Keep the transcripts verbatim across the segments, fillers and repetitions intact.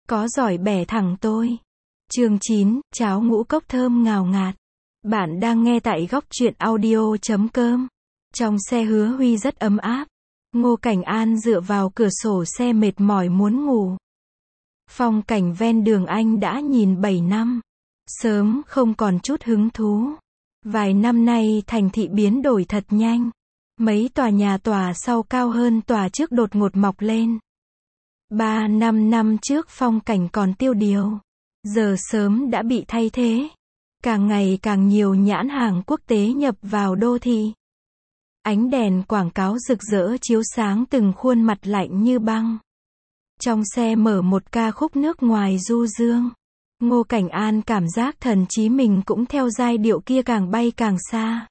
có giỏi bẻ thẳng tôi. Chương chín, cháo ngũ cốc thơm ngào ngạt. Bạn đang nghe tại góc truyện audio chấm com. Trong xe Hứa Huy rất ấm áp. Ngô Cảnh An dựa vào cửa sổ xe mệt mỏi muốn ngủ. Phong cảnh ven đường anh đã nhìn bảy năm. Sớm không còn chút hứng thú. Vài năm nay thành thị biến đổi thật nhanh. Mấy tòa nhà tòa sau cao hơn tòa trước đột ngột mọc lên. Ba năm năm trước phong cảnh còn tiêu điều. Giờ sớm đã bị thay thế. Càng ngày càng nhiều nhãn hàng quốc tế nhập vào đô thị. Ánh đèn quảng cáo rực rỡ chiếu sáng từng khuôn mặt lạnh như băng. Trong xe mở một ca khúc nước ngoài du dương. Ngô Cảnh An cảm giác thần trí mình cũng theo giai điệu kia càng bay càng xa.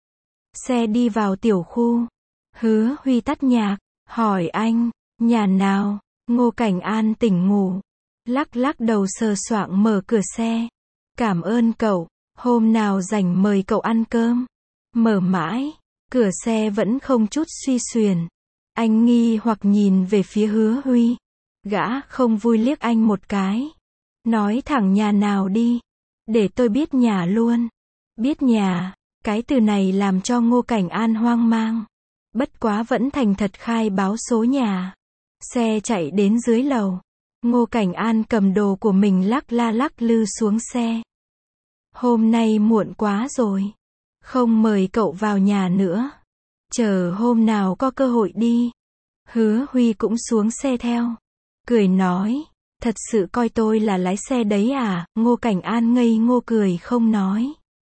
Xe đi vào tiểu khu. Hứa Huy tắt nhạc, hỏi anh, nhà nào? Ngô Cảnh An tỉnh ngủ. Lắc lắc đầu sờ soạng mở cửa xe. Cảm ơn cậu, hôm nào rảnh mời cậu ăn cơm. Mở mãi, cửa xe vẫn không chút suy xuyển. Anh nghi hoặc nhìn về phía Hứa Huy. Gã không vui liếc anh một cái. Nói thẳng nhà nào đi. Để tôi biết nhà luôn. Biết nhà, cái từ này làm cho Ngô Cảnh An hoang mang. Bất quá vẫn thành thật khai báo số nhà. Xe chạy đến dưới lầu. Ngô Cảnh An cầm đồ của mình lắc la lắc lư xuống xe. Hôm nay muộn quá rồi. Không mời cậu vào nhà nữa. Chờ hôm nào có cơ hội đi. Hứa Huy cũng xuống xe theo. Cười nói, thật sự coi tôi là lái xe đấy à? Ngô Cảnh An ngây ngô cười không nói.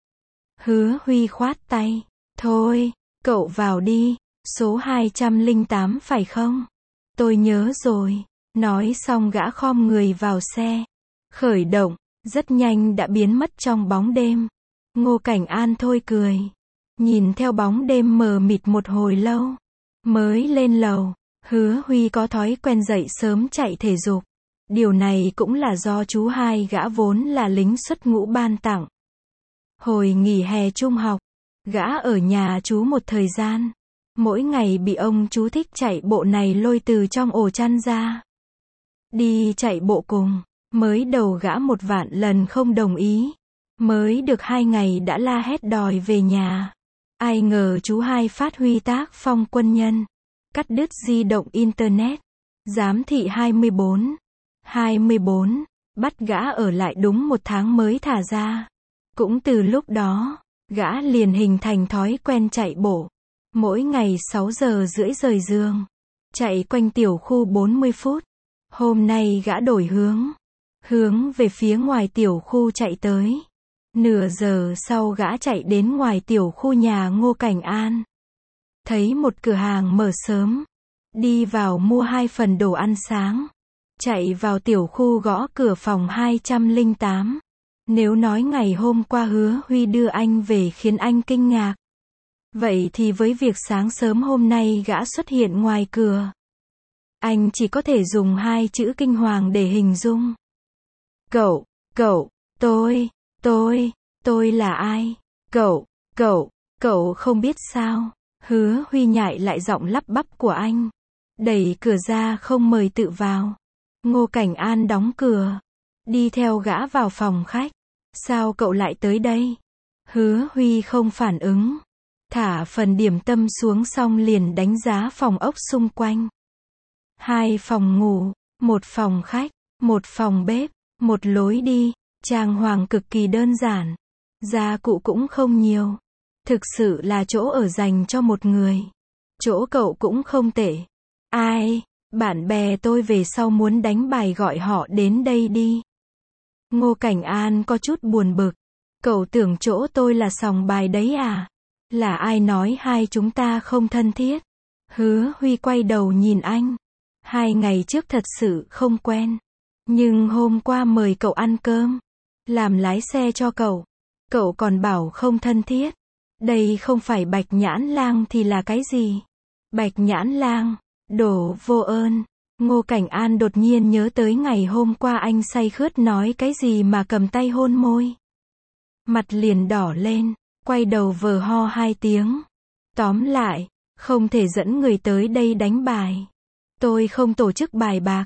Hứa Huy khoát tay. Thôi, cậu vào đi. Số hai trăm lẻ tám phải không? Tôi nhớ rồi. Nói xong gã khom người vào xe. Khởi động, rất nhanh đã biến mất trong bóng đêm. Ngô Cảnh An thôi cười. Nhìn theo bóng đêm mờ mịt một hồi lâu. Mới lên lầu, Hứa Huy có thói quen dậy sớm chạy thể dục. Điều này cũng là do chú hai gã vốn là lính xuất ngũ ban tặng. Hồi nghỉ hè trung học, gã ở nhà chú một thời gian. Mỗi ngày bị ông chú thích chạy bộ này lôi từ trong ổ chăn ra. Đi chạy bộ cùng, mới đầu gã một vạn lần không đồng ý. Mới được hai ngày đã la hét đòi về nhà. Ai ngờ chú hai phát huy tác phong quân nhân. Cắt đứt di động internet. Giám thị hai mươi bốn. hai mươi bốn. Bắt gã ở lại đúng một tháng mới thả ra. Cũng từ lúc đó, gã liền hình thành thói quen chạy bộ. Mỗi ngày sáu giờ rưỡi rời giường. Chạy quanh tiểu khu bốn mươi phút. Hôm nay gã đổi hướng. Hướng về phía ngoài tiểu khu chạy tới. Nửa giờ sau gã chạy đến ngoài tiểu khu nhà Ngô Cảnh An. Thấy một cửa hàng mở sớm. Đi vào mua hai phần đồ ăn sáng. Chạy vào tiểu khu gõ cửa phòng hai trăm lẻ tám. Nếu nói ngày hôm qua Hứa Huy đưa anh về khiến anh kinh ngạc. Vậy thì với việc sáng sớm hôm nay gã xuất hiện ngoài cửa. Anh chỉ có thể dùng hai chữ kinh hoàng để hình dung. Cậu, cậu, tôi, tôi, tôi là ai? Cậu, cậu, cậu không biết sao? Hứa Huy nhại lại giọng lắp bắp của anh. Đẩy cửa ra không mời tự vào. Ngô Cảnh An đóng cửa. Đi theo gã vào phòng khách. Sao cậu lại tới đây? Hứa Huy không phản ứng. Thả phần điểm tâm xuống xong liền đánh giá phòng ốc xung quanh. Hai phòng ngủ, một phòng khách, một phòng bếp, một lối đi, trang hoàng cực kỳ đơn giản. Gia cụ cũng không nhiều. Thực sự là chỗ ở dành cho một người. Chỗ cậu cũng không tệ. Ai, bạn bè tôi về sau muốn đánh bài gọi họ đến đây đi. Ngô Cảnh An có chút buồn bực. Cậu tưởng chỗ tôi là sòng bài đấy à? Là ai nói hai chúng ta không thân thiết? Hứa Huy quay đầu nhìn anh. Hai ngày trước thật sự không quen. Nhưng hôm qua mời cậu ăn cơm. Làm lái xe cho cậu. Cậu còn bảo không thân thiết. Đây không phải Bạch Nhãn Lang thì là cái gì? Bạch Nhãn Lang, đồ vô ơn. Ngô Cảnh An đột nhiên nhớ tới ngày hôm qua anh say khướt nói cái gì mà cầm tay hôn môi. Mặt liền đỏ lên. Quay đầu vờ ho hai tiếng. Tóm lại, không thể dẫn người tới đây đánh bài. Tôi không tổ chức bài bạc.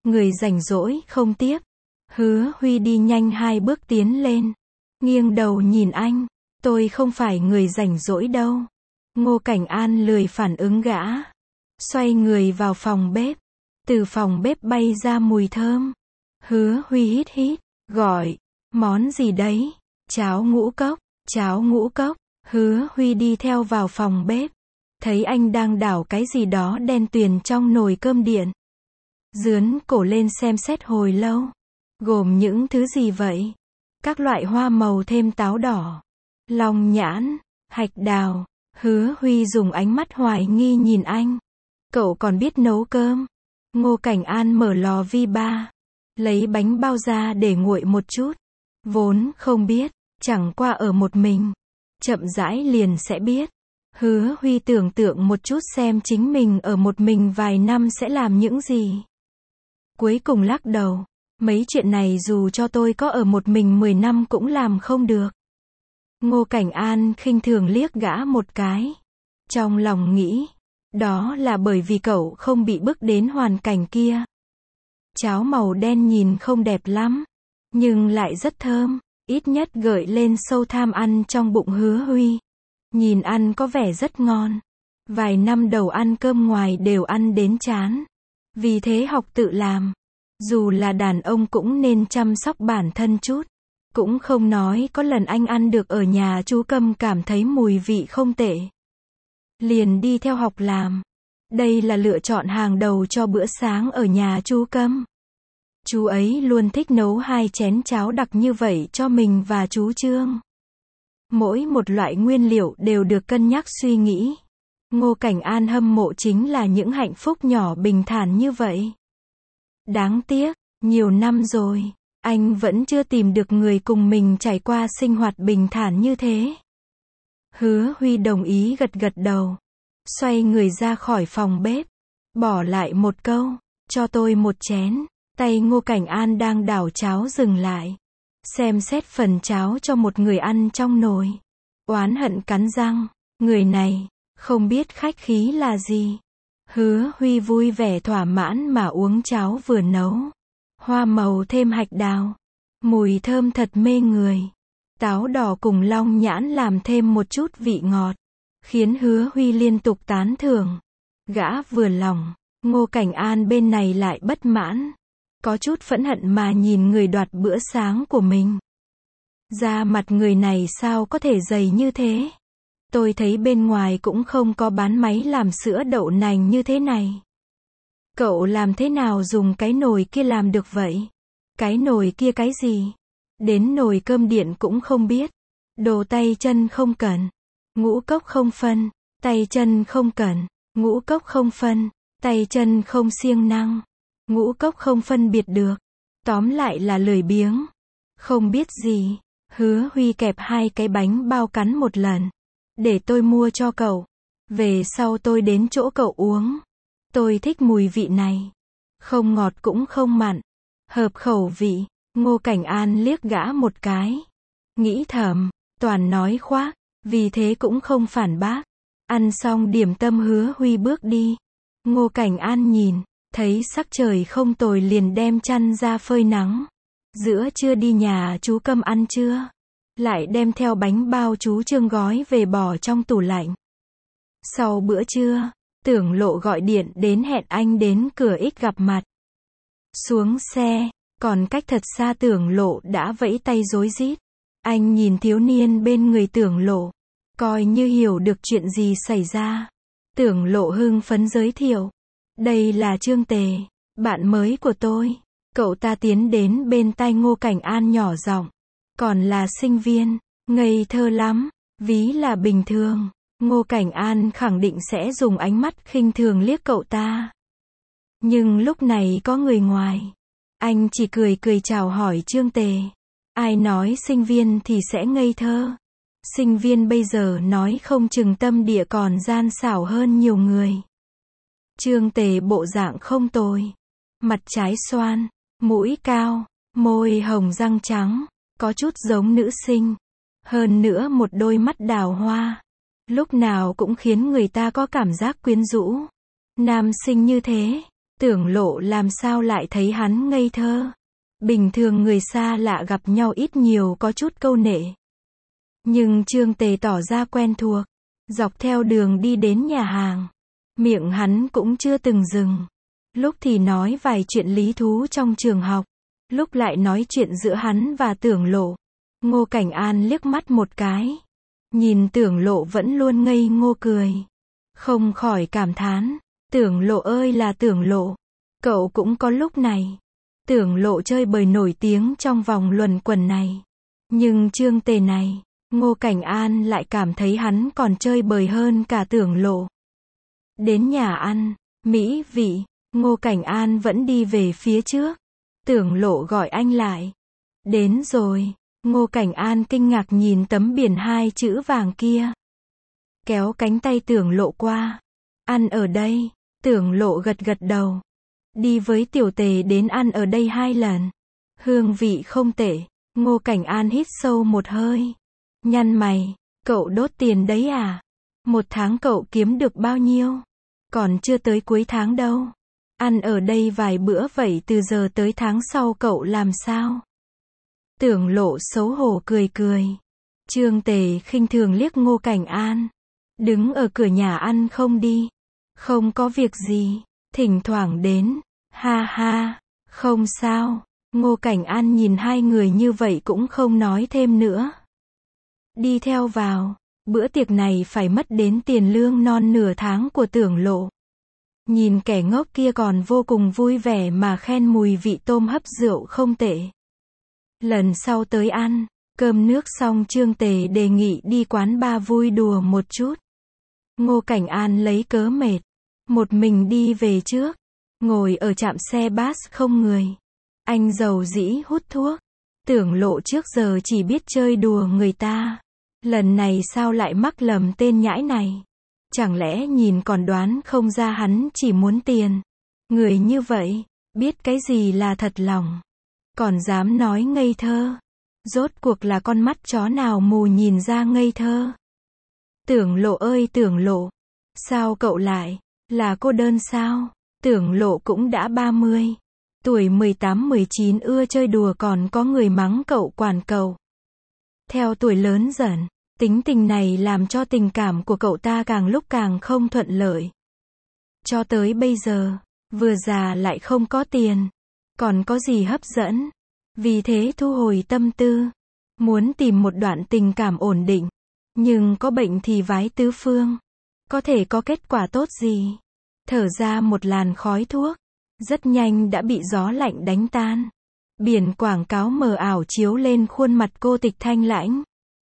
Người rảnh rỗi không tiếp. Hứa Huy đi nhanh hai bước tiến lên. Nghiêng đầu nhìn anh. Tôi không phải người rảnh rỗi đâu. Ngô Cảnh An lười phản ứng gã. Xoay người vào phòng bếp. Từ phòng bếp bay ra mùi thơm. Hứa Huy hít hít, gọi. Món gì đấy? Cháo ngũ cốc. Cháo ngũ cốc. Hứa Huy đi theo vào phòng bếp. Thấy anh đang đảo cái gì đó đen tuyền trong nồi cơm điện. Dướn cổ lên xem xét hồi lâu. Gồm những thứ gì vậy? Các loại hoa màu thêm táo đỏ, long nhãn, hạch đào. Hứa Huy dùng ánh mắt hoài nghi nhìn anh. Cậu còn biết nấu cơm? Ngô Cảnh An mở lò vi ba. Lấy bánh bao ra để nguội một chút. Vốn không biết, chẳng qua ở một mình. Chậm rãi liền sẽ biết. Hứa Huy tưởng tượng một chút xem chính mình ở một mình vài năm sẽ làm những gì. Cuối cùng lắc đầu. Mấy chuyện này dù cho tôi có ở một mình mười năm cũng làm không được. Ngô Cảnh An khinh thường liếc gã một cái. Trong lòng nghĩ. Đó là bởi vì cậu không bị bức đến hoàn cảnh kia. Cháo màu đen nhìn không đẹp lắm. Nhưng lại rất thơm. Ít nhất gợi lên sâu tham ăn trong bụng Hứa Huy. Nhìn ăn có vẻ rất ngon. Vài năm đầu ăn cơm ngoài đều ăn đến chán. Vì thế học tự làm. Dù là đàn ông cũng nên chăm sóc bản thân chút. Cũng không nói có lần anh ăn được ở nhà chú Câm cảm thấy mùi vị không tệ. Liền đi theo học làm. Đây là lựa chọn hàng đầu cho bữa sáng ở nhà chú Câm. Chú ấy luôn thích nấu hai chén cháo đặc như vậy cho mình và chú Trương. Mỗi một loại nguyên liệu đều được cân nhắc suy nghĩ. Ngô Cảnh An hâm mộ chính là những hạnh phúc nhỏ bình thản như vậy. Đáng tiếc, nhiều năm rồi, anh vẫn chưa tìm được người cùng mình trải qua sinh hoạt bình thản như thế. Hứa Huy đồng ý gật gật đầu. Xoay người ra khỏi phòng bếp. Bỏ lại một câu, cho tôi một chén. Tay Ngô Cảnh An đang đảo cháo dừng lại. Xem xét phần cháo cho một người ăn trong nồi. Oán hận cắn răng. Người này, không biết khách khí là gì. Hứa Huy vui vẻ thỏa mãn mà uống cháo vừa nấu. Hoa màu thêm hạch đào. Mùi thơm thật mê người. Táo đỏ cùng long nhãn làm thêm một chút vị ngọt. Khiến Hứa Huy liên tục tán thưởng. Gã vừa lòng. Ngô Cảnh An bên này lại bất mãn. Có chút phẫn hận mà nhìn người đoạt bữa sáng của mình. Da mặt người này sao có thể dày như thế? Tôi thấy bên ngoài cũng không có bán máy làm sữa đậu nành như thế này. Cậu làm thế nào dùng cái nồi kia làm được vậy? Cái nồi kia cái gì? Đến nồi cơm điện cũng không biết. Đồ tay chân không cần. Ngũ cốc không phân. Tay chân không cần. Ngũ cốc không phân. Tay chân không siêng năng. Ngũ cốc không phân biệt được. Tóm lại là lười biếng. Không biết gì. Hứa Huy kẹp hai cái bánh bao cắn một lần. Để tôi mua cho cậu. Về sau tôi đến chỗ cậu uống. Tôi thích mùi vị này. Không ngọt cũng không mặn. Hợp khẩu vị. Ngô Cảnh An liếc gã một cái. Nghĩ thầm. Toàn nói khoác. Vì thế cũng không phản bác. Ăn xong điểm tâm Hứa Huy bước đi. Ngô Cảnh An nhìn. Thấy sắc trời không tồi liền đem chăn ra phơi nắng. Giữa trưa đi nhà chú Câm ăn trưa. Lại đem theo bánh bao chú Trương gói về bỏ trong tủ lạnh. Sau bữa trưa, Tưởng Lộ gọi điện đến hẹn anh đến cửa ích gặp mặt. Xuống xe, còn cách thật xa Tưởng Lộ đã vẫy tay rối rít. Anh nhìn thiếu niên bên người Tưởng Lộ, coi như hiểu được chuyện gì xảy ra. Tưởng Lộ hưng phấn giới thiệu. Đây là Trương Tề, bạn mới của tôi. Cậu ta tiến đến bên tai Ngô Cảnh An nhỏ giọng. Còn là sinh viên, ngây thơ lắm, ví là bình thường. Ngô Cảnh An khẳng định sẽ dùng ánh mắt khinh thường liếc cậu ta. Nhưng lúc này có người ngoài. Anh chỉ cười cười chào hỏi Trương Tề. Ai nói sinh viên thì sẽ ngây thơ. Sinh viên bây giờ nói không chừng tâm địa còn gian xảo hơn nhiều người. Trương Tề bộ dạng không tồi. Mặt trái xoan, mũi cao, môi hồng răng trắng. Có chút giống nữ sinh. Hơn nữa một đôi mắt đào hoa. Lúc nào cũng khiến người ta có cảm giác quyến rũ. Nam sinh như thế, Tưởng Lộ làm sao lại thấy hắn ngây thơ. Bình thường người xa lạ gặp nhau ít nhiều có chút câu nệ. Nhưng Trương Tề tỏ ra quen thuộc. Dọc theo đường đi đến nhà hàng. Miệng hắn cũng chưa từng dừng. Lúc thì nói vài chuyện lý thú trong trường học. Lúc lại nói chuyện giữa hắn và Tưởng Lộ. Ngô Cảnh An liếc mắt một cái. Nhìn Tưởng Lộ vẫn luôn ngây ngô cười. Không khỏi cảm thán. Tưởng Lộ ơi là Tưởng Lộ. Cậu cũng có lúc này. Tưởng Lộ chơi bời nổi tiếng trong vòng luẩn quẩn này. Nhưng Trương Tề này, Ngô Cảnh An lại cảm thấy hắn còn chơi bời hơn cả Tưởng Lộ. Đến nhà ăn, mỹ vị, Ngô Cảnh An vẫn đi về phía trước. Tưởng Lộ gọi anh lại. Đến rồi. Ngô Cảnh An kinh ngạc nhìn tấm biển hai chữ vàng kia. Kéo cánh tay Tưởng Lộ qua. Ăn ở đây. Tưởng Lộ gật gật đầu. Đi với Tiểu Tề đến ăn ở đây hai lần. Hương vị không tệ. Ngô Cảnh An hít sâu một hơi. Nhăn mày. Cậu đốt tiền đấy à? Một tháng cậu kiếm được bao nhiêu? Còn chưa tới cuối tháng đâu. Ăn ở đây vài bữa vậy từ giờ tới tháng sau cậu làm sao? Tưởng Lộ xấu hổ cười cười. Trương Tề khinh thường liếc Ngô Cảnh An. Đứng ở cửa nhà ăn không đi. Không có việc gì. Thỉnh thoảng đến. Ha ha. Không sao. Ngô Cảnh An nhìn hai người như vậy cũng không nói thêm nữa. Đi theo vào. Bữa tiệc này phải mất đến tiền lương non nửa tháng của Tưởng Lộ. Nhìn kẻ ngốc kia còn vô cùng vui vẻ mà khen mùi vị tôm hấp rượu không tệ. Lần sau tới ăn, cơm nước xong Trương Tề đề nghị đi quán bar vui đùa một chút. Ngô Cảnh An lấy cớ mệt. Một mình đi về trước. Ngồi ở trạm xe bus không người. Anh dầu dĩ hút thuốc. Tưởng Lộ trước giờ chỉ biết chơi đùa người ta. Lần này sao lại mắc lầm tên nhãi này? Chẳng lẽ nhìn còn đoán không ra hắn chỉ muốn tiền? Người như vậy, biết cái gì là thật lòng. Còn dám nói ngây thơ. Rốt cuộc là con mắt chó nào mù nhìn ra ngây thơ? Tưởng Lộ ơi Tưởng Lộ. Sao cậu lại? Là cô đơn sao? Tưởng Lộ cũng đã ba mươi. Tuổi mười tám mười chín ưa chơi đùa còn có người mắng cậu quản cậu. Theo tuổi lớn dần, tính tình này làm cho tình cảm của cậu ta càng lúc càng không thuận lợi. Cho tới bây giờ, vừa già lại không có tiền. Còn có gì hấp dẫn? Vì thế thu hồi tâm tư. Muốn tìm một đoạn tình cảm ổn định. Nhưng có bệnh thì vái tứ phương. Có thể có kết quả tốt gì? Thở ra một làn khói thuốc. Rất nhanh đã bị gió lạnh đánh tan. Biển quảng cáo mờ ảo chiếu lên khuôn mặt cô tịch thanh lãnh.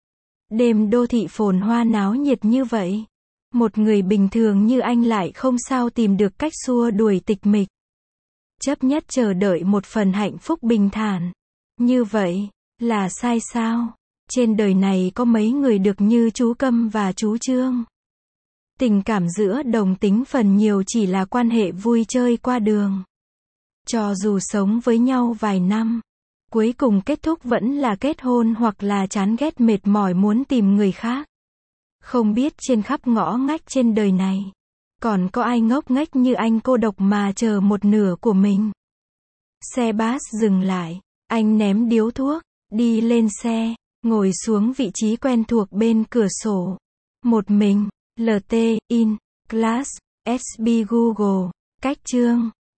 Đêm đô thị phồn hoa náo nhiệt như vậy. Một người bình thường như anh lại không sao tìm được cách xua đuổi tịch mịch. Chấp nhất chờ đợi một phần hạnh phúc bình thản. Như vậy, là sai sao? Trên đời này có mấy người được như chú Câm và chú Trương. Tình cảm giữa đồng tính phần nhiều chỉ là quan hệ vui chơi qua đường. Cho dù sống với nhau vài năm, cuối cùng kết thúc vẫn là kết hôn hoặc là chán ghét mệt mỏi muốn tìm người khác. Không biết trên khắp ngõ ngách trên đời này, còn có ai ngốc nghếch như anh cô độc mà chờ một nửa của mình. Xe bus dừng lại, anh ném điếu thuốc, đi lên xe, ngồi xuống vị trí quen thuộc bên cửa sổ. Một mình, lờ tê, in, class, ét bê Google, cách chương.